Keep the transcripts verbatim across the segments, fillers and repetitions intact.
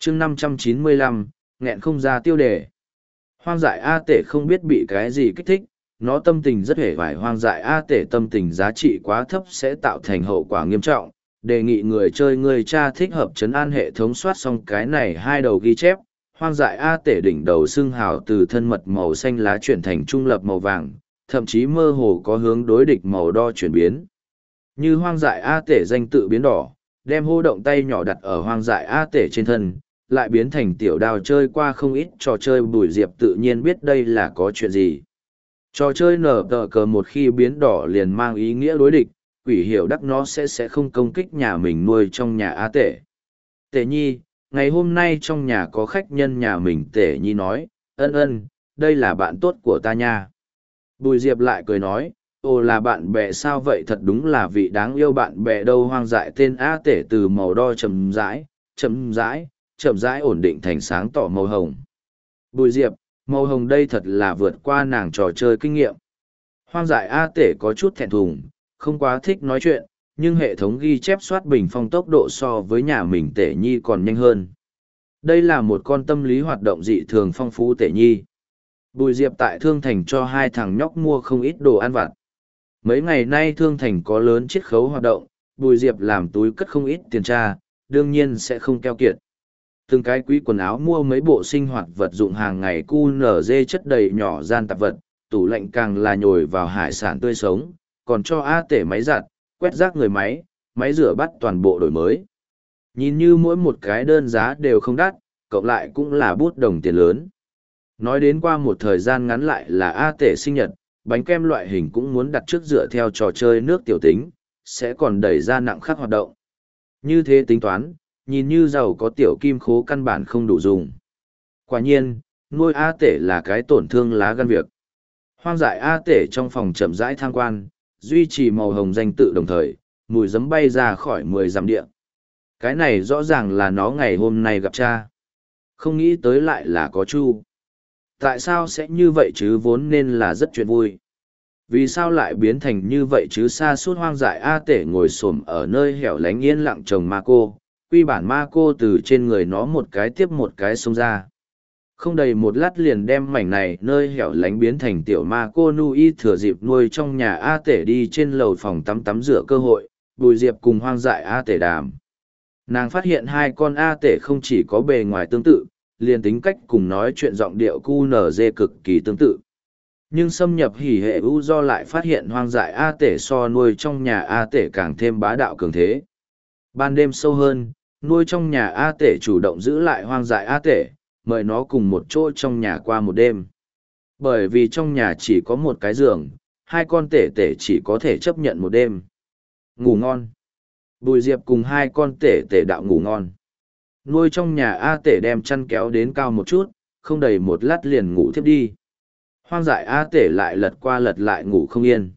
chương năm trăm chín mươi lăm, nghẹn không ra tiêu đề. Hoang dại A Tể không biết bị cái gì kích thích, nó tâm tình rất hề vải. Hoang dại A Tể tâm tình giá trị quá thấp sẽ tạo thành hậu quả nghiêm trọng. Đề nghị người chơi người cha thích hợp chấn an hệ thống soát xong cái này hai đầu ghi chép. Hoang dại A Tể đỉnh đầu xương hào từ thân mật màu xanh lá chuyển thành trung lập màu vàng, thậm chí mơ hồ có hướng đối địch màu đo chuyển biến. Như hoang dại A Tể danh tự biến đỏ, đem hô động tay nhỏ đặt ở hoang dại A Tể trên thân, lại biến thành tiểu đào chơi qua không ít trò chơi. Bùi Diệp tự nhiên biết đây là có chuyện gì. Trò chơi nở tờ cờ một khi biến đỏ liền mang ý nghĩa đối địch, quỷ hiểu đắc nó sẽ sẽ không công kích nhà mình nuôi trong nhà A Tể. Tể Nhi, ngày hôm nay trong nhà có khách nhân nhà mình. Tể Nhi nói, ân ân, đây là bạn tốt của ta nha. Bùi Diệp lại cười nói, ồ là bạn bè sao vậy, thật đúng là vị đáng yêu bạn bè đâu. Hoang dại tên A Tể từ màu đo chậm rãi, chậm rãi, chậm rãi ổn định thành sáng tỏ màu hồng. Bùi Diệp, màu hồng đây thật là vượt qua nàng trò chơi kinh nghiệm. Hoang dại A Tể có chút thẹn thùng, không quá thích nói chuyện, nhưng hệ thống ghi chép soát bình phong tốc độ so với nhà mình Tể Nhi còn nhanh hơn. Đây là một con tâm lý hoạt động dị thường phong phú Tể Nhi. Bùi Diệp tại Thương Thành cho hai thằng nhóc mua không ít đồ ăn vặt. Mấy ngày nay Thương Thành có lớn chiết khấu hoạt động, Bùi Diệp làm túi cất không ít tiền tra, đương nhiên sẽ không keo kiệt. Từng cái quý quần áo mua mấy bộ sinh hoạt vật dụng hàng ngày, cu nở dê chất đầy nhỏ gian tạp vật, tủ lạnh càng là nhồi vào hải sản tươi sống, còn cho A Tể máy giặt, quét rác người máy, máy rửa bát toàn bộ đổi mới. Nhìn như mỗi một cái đơn giá đều không đắt, cộng lại cũng là bút đồng tiền lớn. Nói đến qua một thời gian ngắn lại là A Tể sinh nhật, bánh kem loại hình cũng muốn đặt trước dựa theo trò chơi nước tiểu tính, sẽ còn đẩy ra nặng khắc hoạt động. Như thế tính toán, nhìn như giàu có tiểu kim khố căn bản không đủ dùng. Quả nhiên, nuôi A Tể là cái tổn thương lá gan việc. Hoang dại A Tể trong phòng chậm rãi tham quan, duy trì màu hồng danh tự đồng thời, mùi giấm bay ra khỏi mười dặm địa. Cái này rõ ràng là nó ngày hôm nay gặp cha. Không nghĩ tới lại là có Chu. Tại sao sẽ như vậy chứ, vốn nên là rất chuyện vui. Vì sao lại biến thành như vậy chứ? Xa suốt hoang dại A Tể ngồi xổm ở nơi hẻo lánh yên lặng trồng ma cô, quy bản ma cô từ trên người nó một cái tiếp một cái xông ra. Không đầy một lát liền đem mảnh này nơi hẻo lánh biến thành tiểu ma cô nuôi, thừa dịp nuôi trong nhà A Tể đi trên lầu phòng tắm tắm rửa cơ hội, Bùi Diệp cùng hoang dại A Tể đàm. Nàng phát hiện hai con A Tể không chỉ có bề ngoài tương tự, liền tính cách cùng nói chuyện giọng điệu cu nở dê cực kỳ tương tự. Nhưng xâm nhập hỉ hệ u do lại phát hiện hoang dại A Tể so nuôi trong nhà A Tể càng thêm bá đạo cường thế. Ban đêm sâu hơn, nuôi trong nhà A Tể chủ động giữ lại hoang dại A Tể, mời nó cùng một chỗ trong nhà qua một đêm. Bởi vì trong nhà chỉ có một cái giường, hai con tể tể chỉ có thể chấp nhận một đêm. Ngủ ngon. Bùi Diệp cùng hai con tể tể đạo ngủ ngon. Nuôi trong nhà A Tể đem chăn kéo đến cao một chút, không đầy một lát liền ngủ thiếp đi. Hoang dại A Tể lại lật qua lật lại ngủ không yên.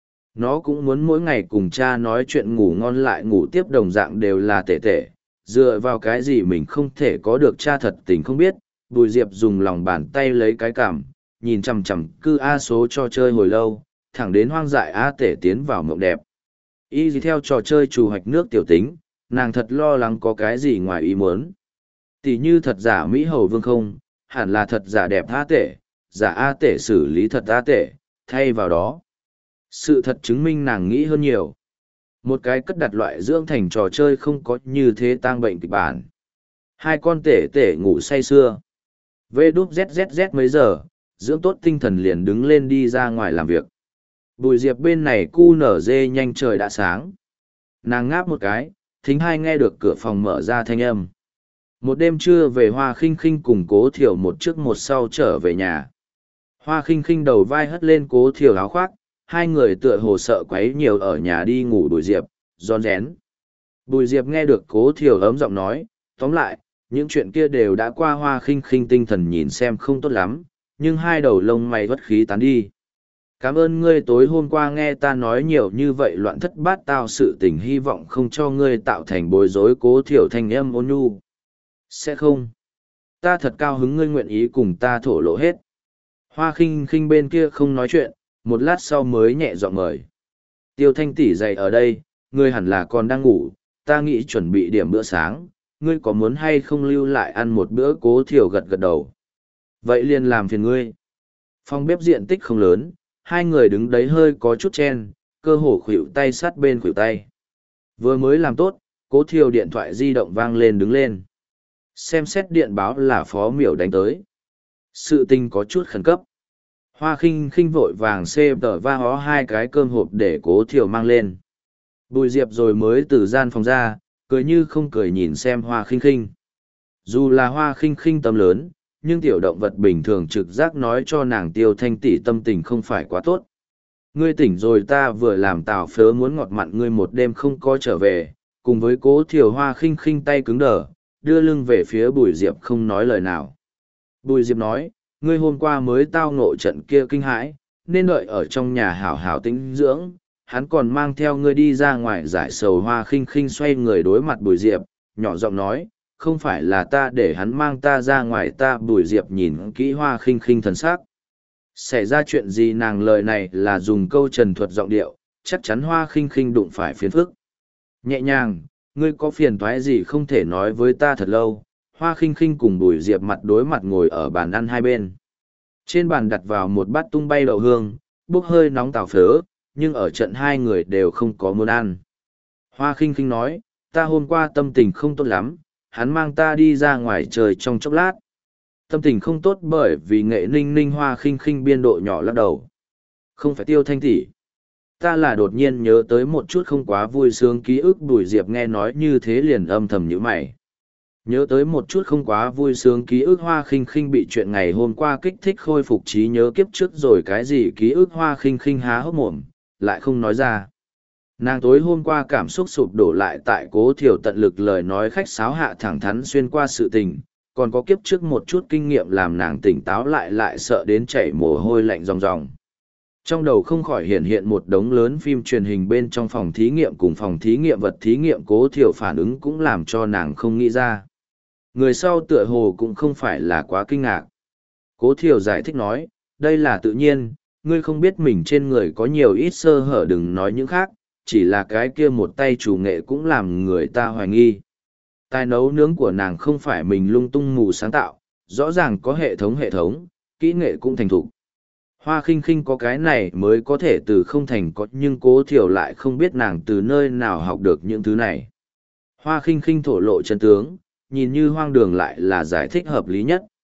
Nó cũng muốn mỗi ngày cùng cha nói chuyện ngủ ngon lại ngủ tiếp, đồng dạng đều là tể tể. Dựa vào cái gì mình không thể có được cha thật tình không biết. Bùi Diệp dùng lòng bàn tay lấy cái cảm, nhìn chằm chằm cư A số cho chơi hồi lâu, thẳng đến hoang dại A Tể tiến vào mộng đẹp. Y gì theo trò chơi trù hoạch nước tiểu tính, nàng thật lo lắng có cái gì ngoài ý muốn. Tỷ như thật giả Mỹ Hầu Vương không, hẳn là thật giả đẹp A Tể, giả A Tể xử lý thật A Tể, thay vào đó. Sự thật chứng minh nàng nghĩ hơn nhiều. Một cái cất đặt loại dưỡng thành trò chơi không có như thế tang bệnh kịch bản. Hai con tể tể ngủ say sưa. Vê đúp zzz mấy giờ, dưỡng tốt tinh thần liền đứng lên đi ra ngoài làm việc. Bùi Diệp bên này cu nở dê nhanh trời đã sáng. Nàng ngáp một cái, thính hai nghe được cửa phòng mở ra thanh âm. Một đêm trưa về Hoa Khinh Khinh cùng Cố Thiểu một trước một sau trở về nhà. Hoa Khinh Khinh đầu vai hất lên Cố Thiểu áo khoác, hai người tựa hồ sợ quấy nhiều ở nhà đi ngủ Bùi Diệp, rón rén. Bùi Diệp nghe được Cố Thiểu ấm giọng nói, tóm lại, những chuyện kia đều đã qua. Hoa Khinh Khinh tinh thần nhìn xem không tốt lắm, nhưng hai đầu lông mày bất khí tán đi. Cảm ơn ngươi tối hôm qua nghe ta nói nhiều như vậy loạn thất bát tao sự tình, hy vọng không cho ngươi tạo thành bối rối. Cố Thiểu thanh âm ôn nhu. Sẽ không. Ta thật cao hứng ngươi nguyện ý cùng ta thổ lộ hết. Hoa Khinh Khinh bên kia không nói chuyện, một lát sau mới nhẹ giọng mời. Tiêu Thanh tỷ dậy ở đây, ngươi hẳn là còn đang ngủ, ta nghĩ chuẩn bị điểm bữa sáng, ngươi có muốn hay không lưu lại ăn một bữa? Cố thiểu gật gật đầu. Vậy liền làm phiền ngươi. Phòng bếp diện tích không lớn, hai người đứng đấy hơi có chút chen, cơ hồ khuỷu tay sát bên khuỷu tay. Vừa mới làm tốt, Cố thiểu điện thoại di động vang lên đứng lên. Xem xét điện báo là Phó Miểu đánh tới. Sự tình có chút khẩn cấp. Hoa khinh khinh vội vàng xê tờ va hó hai cái cơm hộp để Cố thiểu mang lên. Bùi Diệp rồi mới từ gian phòng ra, cười như không cười nhìn xem Hoa khinh khinh. Dù là Hoa khinh khinh tâm lớn, nhưng tiểu động vật bình thường trực giác nói cho nàng Tiêu Thanh tỷ tâm tình không phải quá tốt. Ngươi tỉnh rồi, ta vừa làm tảo phớ muốn ngọt mặn ngươi một đêm không có trở về, cùng với Cố thiểu. Hoa khinh khinh tay cứng đờ, đưa lưng về phía Bùi Diệp không nói lời nào. Bùi Diệp nói, ngươi hôm qua mới tao ngộ trận kia kinh hãi, nên đợi ở trong nhà hảo hảo tĩnh dưỡng, hắn còn mang theo ngươi đi ra ngoài giải sầu. Hoa khinh khinh xoay người đối mặt Bùi Diệp, nhỏ giọng nói, không phải là ta để hắn mang ta ra ngoài. Ta Bùi Diệp nhìn kỹ Hoa khinh khinh thần sắc. Xảy ra chuyện gì? Nàng lời này là dùng câu trần thuật giọng điệu, chắc chắn Hoa khinh khinh đụng phải phiền phức. Nhẹ nhàng, ngươi có phiền toái gì không thể nói với ta thật lâu. Hoa khinh khinh cùng Bùi Diệp mặt đối mặt ngồi ở bàn ăn hai bên. Trên bàn đặt vào một bát tung bay đậu hương, bốc hơi nóng tàu phớ, nhưng ở trận hai người đều không có muốn ăn. Hoa khinh khinh nói, ta hôm qua tâm tình không tốt lắm, hắn mang ta đi ra ngoài trời trong chốc lát. Tâm tình không tốt bởi vì Nghệ Ninh Ninh. Hoa khinh khinh biên độ nhỏ lắc đầu. Không phải Tiêu Thanh tỷ. Ta là đột nhiên nhớ tới một chút không quá vui sướng ký ức. Bùi Diệp nghe nói như thế liền âm thầm nhíu mày. Nhớ tới một chút không quá vui sướng ký ức. Hoa khinh khinh bị chuyện ngày hôm qua kích thích khôi phục trí nhớ kiếp trước rồi. Cái gì ký ức? Hoa khinh khinh há hốc mồm, lại không nói ra. Nàng tối hôm qua cảm xúc sụp đổ lại tại Cố thiểu tận lực lời nói khách sáo hạ thẳng thắn xuyên qua sự tình, còn có kiếp trước một chút kinh nghiệm làm nàng tỉnh táo lại lại sợ đến chảy mồ hôi lạnh ròng ròng. Trong đầu không khỏi hiện hiện một đống lớn phim truyền hình bên trong phòng thí nghiệm cùng phòng thí nghiệm vật thí nghiệm. Cố thiểu phản ứng cũng làm cho nàng không nghĩ ra. Người sau tựa hồ cũng không phải là quá kinh ngạc. Cố thiểu giải thích nói, đây là tự nhiên, ngươi không biết mình trên người có nhiều ít sơ hở, đừng nói những khác, chỉ là cái kia một tay chủ nghệ cũng làm người ta hoài nghi. Tài nấu nướng của nàng không phải mình lung tung mù sáng tạo, rõ ràng có hệ thống hệ thống, kỹ nghệ cũng thành thục. Hoa khinh khinh có cái này mới có thể từ không thành có, nhưng Cố thiểu lại không biết nàng từ nơi nào học được những thứ này. Hoa khinh khinh thổ lộ chân tướng, nhìn như hoang đường lại là giải thích hợp lý nhất.